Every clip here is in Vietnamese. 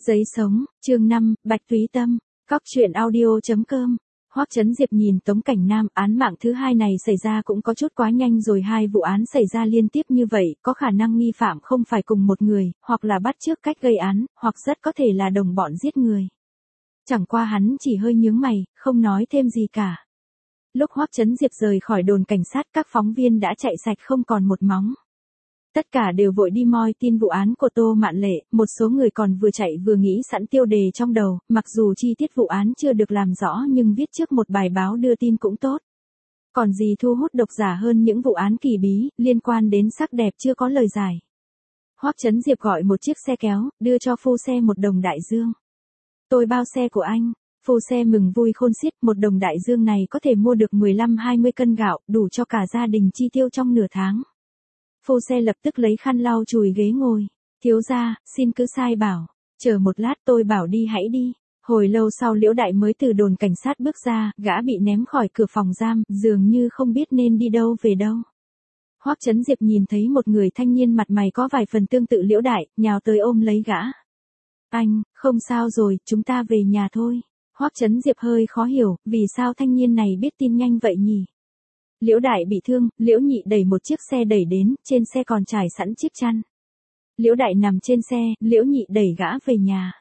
Giấy sống, chương 5, Bạch Túy Tâm, Cóc truyện audio.com. Hoắc Chấn Diệp nhìn Tống Cảnh Nam, án mạng thứ hai này xảy ra cũng có chút quá nhanh rồi, hai vụ án xảy ra liên tiếp như vậy, có khả năng nghi phạm không phải cùng một người, hoặc là bắt chước cách gây án, hoặc rất có thể là đồng bọn giết người. Chẳng qua hắn chỉ hơi nhướng mày, không nói thêm gì cả. Lúc Hoắc Chấn Diệp rời khỏi đồn cảnh sát, các phóng viên đã chạy sạch không còn một móng. Tất cả đều vội đi moi tin vụ án của Tô Mạn Lệ, một số người còn vừa chạy vừa nghĩ sẵn tiêu đề trong đầu, mặc dù chi tiết vụ án chưa được làm rõ nhưng viết trước một bài báo đưa tin cũng tốt. Còn gì thu hút độc giả hơn những vụ án kỳ bí, liên quan đến sắc đẹp chưa có lời giải. Hoắc Chấn Diệp gọi một chiếc xe kéo, đưa cho phu xe 1 đồng đại dương. Tôi bao xe của anh. Phu xe mừng vui khôn xiết, 1 đồng đại dương này có thể mua được 15-20 cân gạo, đủ cho cả gia đình chi tiêu trong nửa tháng. Phu xe lập tức lấy khăn lau chùi ghế ngồi. Thiếu gia, xin cứ sai bảo. Chờ một lát, tôi bảo đi hãy đi. Hồi lâu sau Liễu Đại mới từ đồn cảnh sát bước ra, gã bị ném khỏi cửa phòng giam, dường như không biết nên đi đâu về đâu. Hoắc Chấn Diệp nhìn thấy một người thanh niên mặt mày có vài phần tương tự Liễu Đại, nhào tới ôm lấy gã. Anh, không sao rồi, chúng ta về nhà thôi. Hoắc Chấn Diệp hơi khó hiểu, vì sao thanh niên này biết tin nhanh vậy nhỉ? Liễu Đại bị thương, Liễu Nhị đẩy một chiếc xe đẩy đến, trên xe còn trải sẵn chiếc chăn. Liễu Đại nằm trên xe, Liễu Nhị đẩy gã về nhà.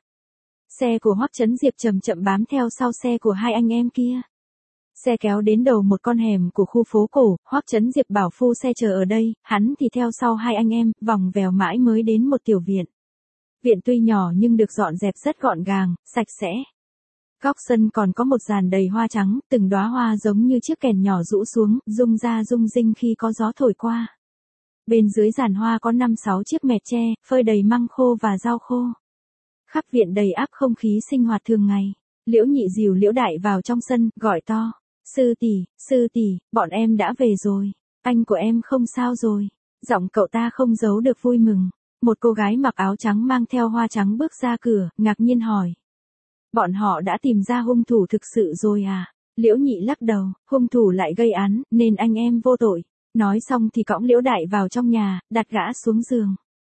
Xe của Hoắc Chấn Diệp chậm chậm bám theo sau xe của hai anh em kia. Xe kéo đến đầu một con hẻm của khu phố cổ, Hoắc Chấn Diệp bảo phu xe chờ ở đây, hắn thì theo sau hai anh em, vòng vèo mãi mới đến một tiểu viện. Viện tuy nhỏ nhưng được dọn dẹp rất gọn gàng, sạch sẽ. Góc sân còn có một giàn đầy hoa trắng, từng đóa hoa giống như chiếc kèn nhỏ rũ xuống, rung ra rung rinh khi có gió thổi qua. Bên dưới giàn hoa có 5-6 chiếc mẹt tre, phơi đầy măng khô và rau khô. Khắp viện đầy ắp không khí sinh hoạt thường ngày. Liễu Nhị dìu Liễu Đại vào trong sân, gọi to. Sư tỷ, bọn em đã về rồi. Anh của em không sao rồi. Giọng cậu ta không giấu được vui mừng. Một cô gái mặc áo trắng mang theo hoa trắng bước ra cửa, ngạc nhiên hỏi. Bọn họ đã tìm ra hung thủ thực sự rồi à? Liễu Nhị lắc đầu, hung thủ lại gây án, nên anh em vô tội. Nói xong thì cõng Liễu Đại vào trong nhà, đặt gã xuống giường.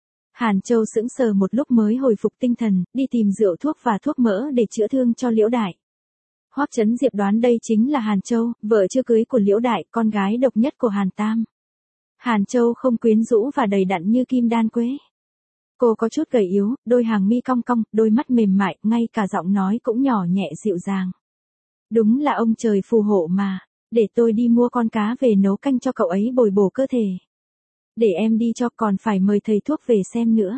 Hàn Châu sững sờ một lúc mới hồi phục tinh thần, đi tìm rượu thuốc và thuốc mỡ để chữa thương cho Liễu Đại. Hoắc Chấn Diệp đoán đây chính là Hàn Châu, vợ chưa cưới của Liễu Đại, con gái độc nhất của Hàn Tam. Hàn Châu không quyến rũ và đầy đặn như Kim Đan Quế. Cô có chút gầy yếu, đôi hàng mi cong cong, đôi mắt mềm mại, ngay cả giọng nói cũng nhỏ nhẹ dịu dàng. Đúng là ông trời phù hộ mà, để tôi đi mua con cá về nấu canh cho cậu ấy bồi bổ cơ thể. Để em đi cho, còn phải mời thầy thuốc về xem nữa.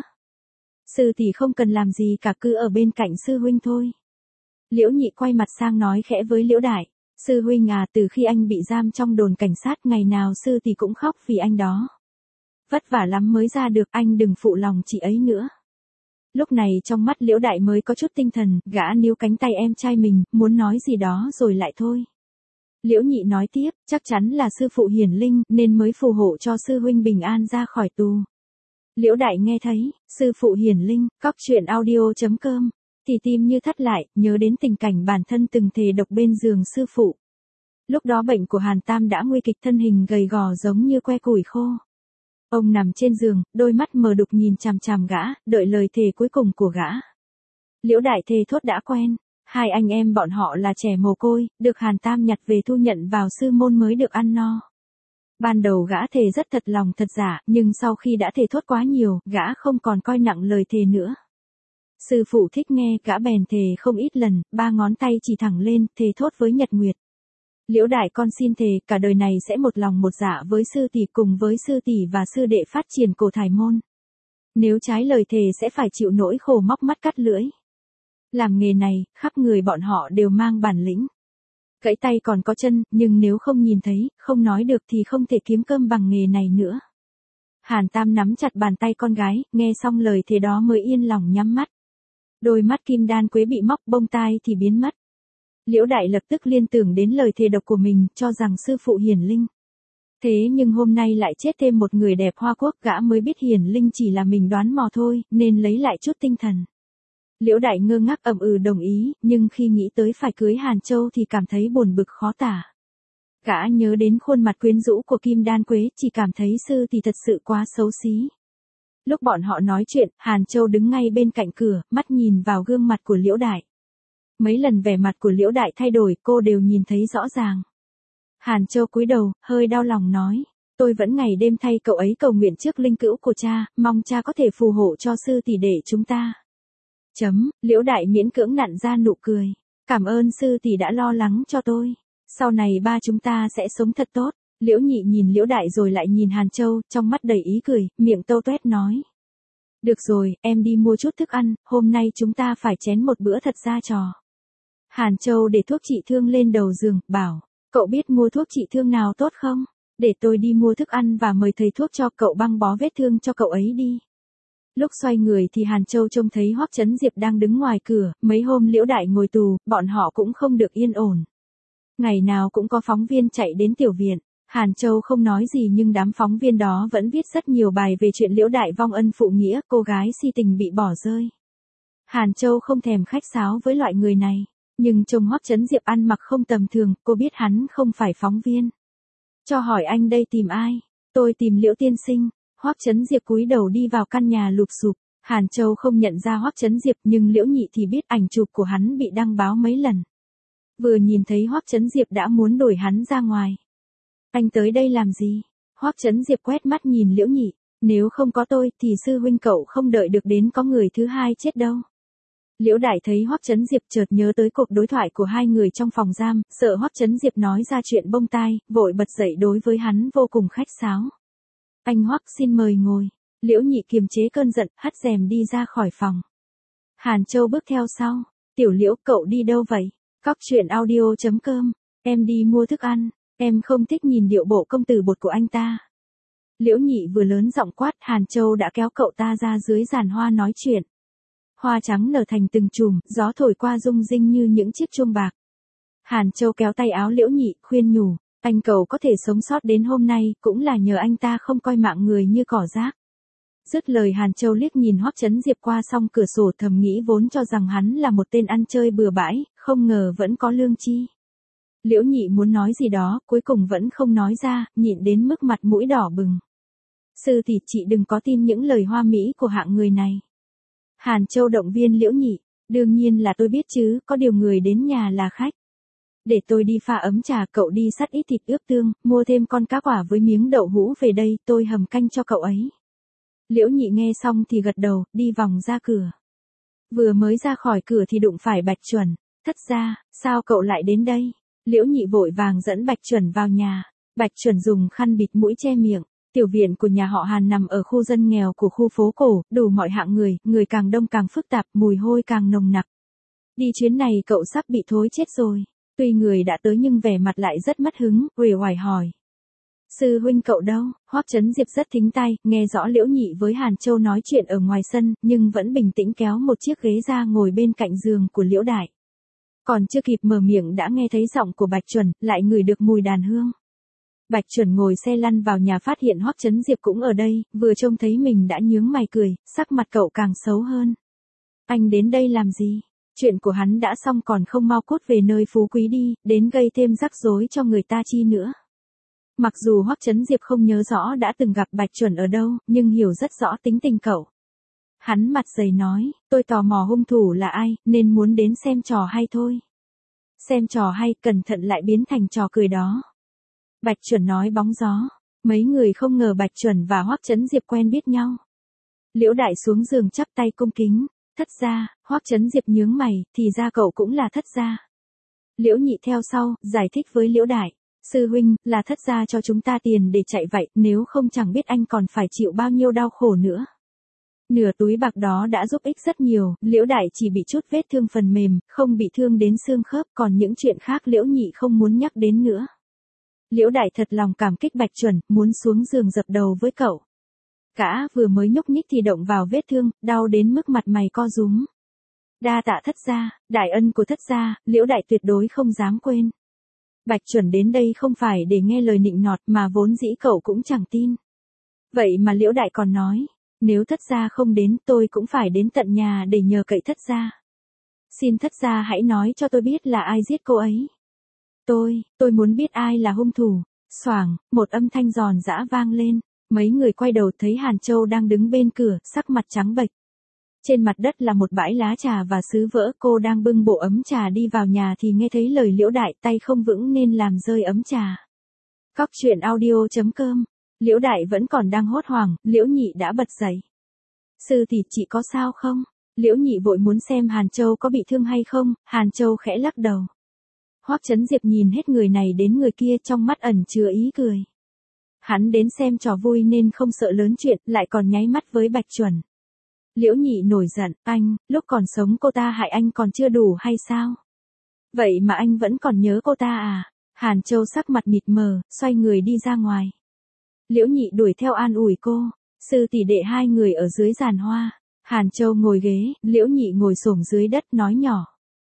Sư tỷ không cần làm gì cả, cứ ở bên cạnh sư huynh thôi. Liễu Nhị quay mặt sang nói khẽ với Liễu Đại. Sư huynh à, từ khi anh bị giam trong đồn cảnh sát ngày nào sư tỷ cũng khóc vì anh đó. Vất vả lắm mới ra được, anh đừng phụ lòng chị ấy nữa. Lúc này trong mắt Liễu Đại mới có chút tinh thần, gã níu cánh tay em trai mình, muốn nói gì đó rồi lại thôi. Liễu Nhị nói tiếp, chắc chắn là sư phụ hiển linh, nên mới phù hộ cho sư huynh bình an ra khỏi tù. Liễu Đại nghe thấy, sư phụ hiển linh, Cóc truyện audio.com, thì tim như thắt lại, nhớ đến tình cảnh bản thân từng thề độc bên giường sư phụ. Lúc đó bệnh của Hàn Tam đã nguy kịch, thân hình gầy gò giống như que củi khô. Ông nằm trên giường, đôi mắt mờ đục nhìn chằm chằm gã, đợi lời thề cuối cùng của gã. Liễu Đại thề thốt đã quen, hai anh em bọn họ là trẻ mồ côi, được Hàn Tam nhặt về thu nhận vào sư môn mới được ăn no. Ban đầu gã thề rất thật lòng thật giả, nhưng sau khi đã thề thốt quá nhiều, gã không còn coi nặng lời thề nữa. Sư phụ thích nghe, gã bèn thề không ít lần, 3 ngón tay chỉ thẳng lên, thề thốt với Nhật Nguyệt. Liễu Đại con xin thề, cả đời này sẽ một lòng một dạ với sư tỷ, cùng với sư tỷ và sư đệ phát triển Cổ Thải môn. Nếu trái lời thề sẽ phải chịu nỗi khổ móc mắt cắt lưỡi. Làm nghề này, khắp người bọn họ đều mang bản lĩnh. Gãy tay còn có chân, nhưng nếu không nhìn thấy, không nói được thì không thể kiếm cơm bằng nghề này nữa. Hàn Tam nắm chặt bàn tay con gái, nghe xong lời thề đó mới yên lòng nhắm mắt. Đôi mắt Kim Đan Quế bị móc, bông tai thì biến mất. Liễu Đại lập tức liên tưởng đến lời thề độc của mình, cho rằng sư phụ hiển linh. Thế nhưng hôm nay lại chết thêm một người đẹp Hoa Quốc, gã mới biết hiển linh chỉ là mình đoán mò thôi, nên lấy lại chút tinh thần. Liễu Đại ngơ ngác đồng ý, nhưng khi nghĩ tới phải cưới Hàn Châu thì cảm thấy buồn bực khó tả. Gã nhớ đến khuôn mặt quyến rũ của Kim Đan Quế, chỉ cảm thấy sư thì thật sự quá xấu xí. Lúc bọn họ nói chuyện, Hàn Châu đứng ngay bên cạnh cửa, mắt nhìn vào gương mặt của Liễu Đại. Mấy lần vẻ mặt của Liễu Đại thay đổi, cô đều nhìn thấy rõ ràng. Hàn Châu cúi đầu, hơi đau lòng nói. Tôi vẫn ngày đêm thay cậu ấy cầu nguyện trước linh cữu của cha, mong cha có thể phù hộ cho sư tỷ đệ chúng ta. Liễu Đại miễn cưỡng nặn ra nụ cười. Cảm ơn sư tỷ đã lo lắng cho tôi. Sau này ba chúng ta sẽ sống thật tốt. Liễu Nhị nhìn Liễu Đại rồi lại nhìn Hàn Châu, trong mắt đầy ý cười, miệng tâu tuét nói. Được rồi, em đi mua chút thức ăn, hôm nay chúng ta phải chén một bữa thật ra trò. Hàn Châu để thuốc trị thương lên đầu giường, bảo, cậu biết mua thuốc trị thương nào tốt không? Để tôi đi mua thức ăn và mời thầy thuốc cho cậu băng bó vết thương cho cậu ấy đi. Lúc xoay người thì Hàn Châu trông thấy Hoắc Chấn Diệp đang đứng ngoài cửa, mấy hôm Liễu Đại ngồi tù, bọn họ cũng không được yên ổn. Ngày nào cũng có phóng viên chạy đến tiểu viện. Hàn Châu không nói gì nhưng đám phóng viên đó vẫn viết rất nhiều bài về chuyện Liễu Đại vong ân phụ nghĩa, cô gái si tình bị bỏ rơi. Hàn Châu không thèm khách sáo với loại người này, nhưng trông Hoắc Chấn Diệp ăn mặc không tầm thường, cô biết hắn không phải phóng viên. Cho hỏi anh đây tìm ai? Tôi tìm Liễu tiên sinh. Hoắc Chấn Diệp cúi đầu đi vào căn nhà lụp xụp. Hàn Châu không nhận ra Hoắc Chấn Diệp nhưng Liễu Nhị thì biết ảnh chụp của hắn bị đăng báo mấy lần. Vừa nhìn thấy Hoắc Chấn Diệp đã muốn đuổi hắn ra ngoài. Anh tới đây làm gì? Hoắc Chấn Diệp quét mắt nhìn Liễu Nhị. Nếu không có tôi thì sư huynh cậu không đợi được đến có người thứ hai chết đâu. Liễu Đại thấy Hoắc Chấn Diệp chợt nhớ tới cuộc đối thoại của hai người trong phòng giam, sợ Hoắc Chấn Diệp nói ra chuyện bông tai, vội bật dậy đối với hắn vô cùng khách sáo. Anh Hoắc xin mời ngồi. Liễu Nhị kiềm chế cơn giận, hất rèm đi ra khỏi phòng. Hàn Châu bước theo sau. Tiểu Liễu, cậu đi đâu vậy? Cóc truyện audio.com. Em đi mua thức ăn. Em không thích nhìn điệu bộ công tử bột của anh ta. Liễu Nhị vừa lớn giọng quát, Hàn Châu đã kéo cậu ta ra dưới giàn hoa nói chuyện. Hoa trắng nở thành từng chùm, gió thổi qua rung rinh như những chiếc chuông bạc. Hàn Châu kéo tay áo Liễu Nhị, khuyên nhủ, anh cậu có thể sống sót đến hôm nay, cũng là nhờ anh ta không coi mạng người như cỏ rác. Dứt lời Hàn Châu liếc nhìn Hoắc Chấn Diệp qua song cửa sổ, thầm nghĩ vốn cho rằng hắn là một tên ăn chơi bừa bãi, không ngờ vẫn có lương tri. Liễu Nhị muốn nói gì đó, cuối cùng vẫn không nói ra, nhịn đến mức mặt mũi đỏ bừng. Sư tỷ, chị đừng có tin những lời hoa mỹ của hạng người này. Hàn Châu động viên Liễu Nhị, đương nhiên là tôi biết chứ, có điều người đến nhà là khách. Để tôi đi pha ấm trà, cậu đi sắt ít thịt ướp tương, mua thêm con cá quả với miếng đậu hũ về đây, tôi hầm canh cho cậu ấy. Liễu Nhị nghe xong thì gật đầu, đi vòng ra cửa. Vừa mới ra khỏi cửa thì đụng phải Bạch Chuẩn. Thất gia, sao cậu lại đến đây? Liễu Nhị vội vàng dẫn Bạch Chuẩn vào nhà. Bạch Chuẩn dùng khăn bịt mũi che miệng. Tiểu viện của nhà họ Hàn nằm ở khu dân nghèo của khu phố cổ, đủ mọi hạng người, người càng đông càng phức tạp, mùi hôi càng nồng nặc. Đi chuyến này cậu sắp bị thối chết rồi. Tuy người đã tới nhưng vẻ mặt lại rất mất hứng, uể oải hỏi. Sư huynh cậu đâu? Hoắc Chấn Diệp rất thính tai, nghe rõ Liễu Nhị với Hàn Châu nói chuyện ở ngoài sân, nhưng vẫn bình tĩnh kéo một chiếc ghế ra ngồi bên cạnh giường của Liễu Đại. Còn chưa kịp mở miệng đã nghe thấy giọng của Bạch Chuẩn, lại ngửi được mùi đàn hương. Bạch Chuẩn ngồi xe lăn vào nhà phát hiện Hoắc Chấn Diệp cũng ở đây, vừa trông thấy mình đã nhướng mày cười, sắc mặt cậu càng xấu hơn. Anh đến đây làm gì? Chuyện của hắn đã xong còn không mau cút về nơi phú quý đi, đến gây thêm rắc rối cho người ta chi nữa. Mặc dù Hoắc Chấn Diệp không nhớ rõ đã từng gặp Bạch Chuẩn ở đâu, nhưng hiểu rất rõ tính tình cậu. Hắn mặt dày nói, tôi tò mò hung thủ là ai, nên muốn đến xem trò hay thôi. Xem trò hay, cẩn thận lại biến thành trò cười đó. Bạch Chuẩn nói bóng gió. Mấy người không ngờ Bạch Chuẩn và Hoắc Chấn Diệp quen biết nhau. Liễu Đại xuống giường chắp tay cung kính. Thất gia. Hoắc Chấn Diệp nhướng mày, thì ra cậu cũng là thất gia. Liễu Nhị theo sau, giải thích với Liễu Đại. Sư huynh, là thất gia cho chúng ta tiền để chạy vậy, nếu không chẳng biết anh còn phải chịu bao nhiêu đau khổ nữa. Nửa túi bạc đó đã giúp ích rất nhiều, Liễu Đại chỉ bị chút vết thương phần mềm, không bị thương đến xương khớp, còn những chuyện khác Liễu Nhị không muốn nhắc đến nữa. Liễu Đại thật lòng cảm kích Bạch Chuẩn, muốn xuống giường dập đầu với cậu. Gã vừa mới nhúc nhích thì động vào vết thương, đau đến mức mặt mày co rúm. Đa tạ thất gia, đại ân của thất gia, Liễu Đại tuyệt đối không dám quên. Bạch Chuẩn đến đây không phải để nghe lời nịnh nọt mà vốn dĩ cậu cũng chẳng tin. Vậy mà Liễu Đại còn nói, nếu thất gia không đến tôi cũng phải đến tận nhà để nhờ cậy thất gia. Xin thất gia hãy nói cho tôi biết là ai giết cô ấy. Tôi muốn biết ai là hung thủ. Xoảng, một âm thanh giòn giã vang lên. Mấy người quay đầu thấy Hàn Châu đang đứng bên cửa, sắc mặt trắng bệch. Trên mặt đất là một bãi lá trà và sứ vỡ, cô đang bưng bộ ấm trà đi vào nhà thì nghe thấy lời Liễu Đại, tay không vững nên làm rơi ấm trà. Cóc truyện audio.com. Liễu Đại vẫn còn đang hốt hoảng, Liễu Nhị đã bật dậy. Sư tỷ, chị có sao không? Liễu Nhị vội muốn xem Hàn Châu có bị thương hay không, Hàn Châu khẽ lắc đầu. Hoắc Chấn Diệp nhìn hết người này đến người kia, trong mắt ẩn chứa ý cười. Hắn đến xem trò vui nên không sợ lớn chuyện, lại còn nháy mắt với Bạch Chuẩn. Liễu Nhị nổi giận, anh, lúc còn sống cô ta hại anh còn chưa đủ hay sao? Vậy mà anh vẫn còn nhớ cô ta à? Hàn Châu sắc mặt mịt mờ, xoay người đi ra ngoài. Liễu Nhị đuổi theo an ủi cô. Sư tỷ đệ hai người ở dưới giàn hoa. Hàn Châu ngồi ghế, Liễu Nhị ngồi xổm dưới đất nói nhỏ.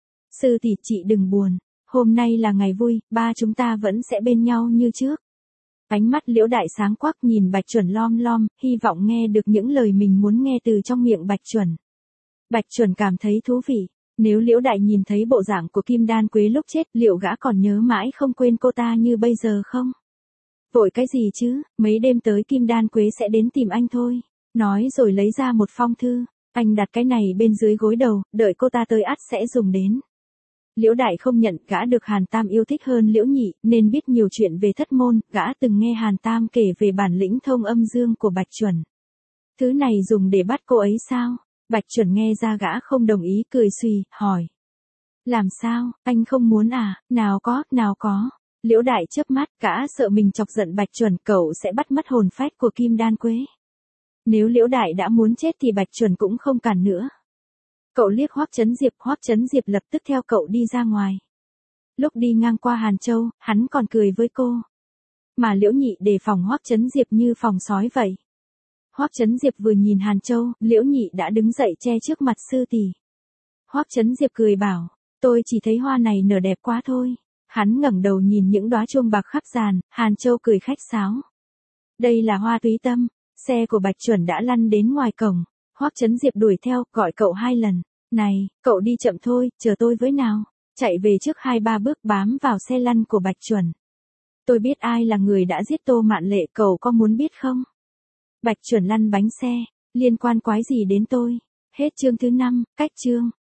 Sư tỷ, chị đừng buồn. Hôm nay là ngày vui, ba chúng ta vẫn sẽ bên nhau như trước. Ánh mắt Liễu Đại sáng quắc nhìn Bạch Chuẩn lom lom, hy vọng nghe được những lời mình muốn nghe từ trong miệng Bạch Chuẩn. Bạch Chuẩn cảm thấy thú vị. Nếu Liễu Đại nhìn thấy bộ dạng của Kim Đan Quế lúc chết, liệu gã còn nhớ mãi không quên cô ta như bây giờ không? Vội cái gì chứ, mấy đêm tới Kim Đan Quế sẽ đến tìm anh thôi. Nói rồi lấy ra một phong thư. Anh đặt cái này bên dưới gối đầu, đợi cô ta tới ắt sẽ dùng đến. Liễu Đại không nhận, gã được Hàn Tam yêu thích hơn Liễu Nhị, nên biết nhiều chuyện về thất môn, gã từng nghe Hàn Tam kể về bản lĩnh thông âm dương của Bạch Chuẩn. Thứ này dùng để bắt cô ấy sao? Bạch Chuẩn nghe ra gã không đồng ý, cười suy, hỏi. Làm sao, anh không muốn à? Nào có. Liễu Đại chớp mắt, gã sợ mình chọc giận Bạch Chuẩn, cậu sẽ bắt mất hồn phách của Kim Đan Quế. Nếu Liễu Đại đã muốn chết thì Bạch Chuẩn cũng không cản nữa. Cậu liếc Hoắc Chấn Diệp lập tức theo cậu đi ra ngoài. Lúc đi ngang qua Hàn Châu, hắn còn cười với cô. Mà Liễu Nhị đề phòng Hoắc Chấn Diệp như phòng sói vậy. Hoắc Chấn Diệp vừa nhìn Hàn Châu, Liễu Nhị đã đứng dậy che trước mặt sư tỷ. Hoắc Chấn Diệp cười bảo, tôi chỉ thấy hoa này nở đẹp quá thôi. Hắn ngẩng đầu nhìn những đóa chuông bạc khắp giàn, Hàn Châu cười khách sáo. Đây là hoa túy tâm. Xe của Bạch Chuẩn đã lăn đến ngoài cổng. Hoắc Chấn Diệp đuổi theo, gọi cậu 2 lần. Này, cậu đi chậm thôi, chờ tôi với nào. Chạy về trước 2-3 bước bám vào xe lăn của Bạch Chuẩn. Tôi biết ai là người đã giết Tô Mạn Lệ, cậu có muốn biết không? Bạch Chuẩn lăn bánh xe, liên quan quái gì đến tôi? Hết chương thứ 5, cách chương.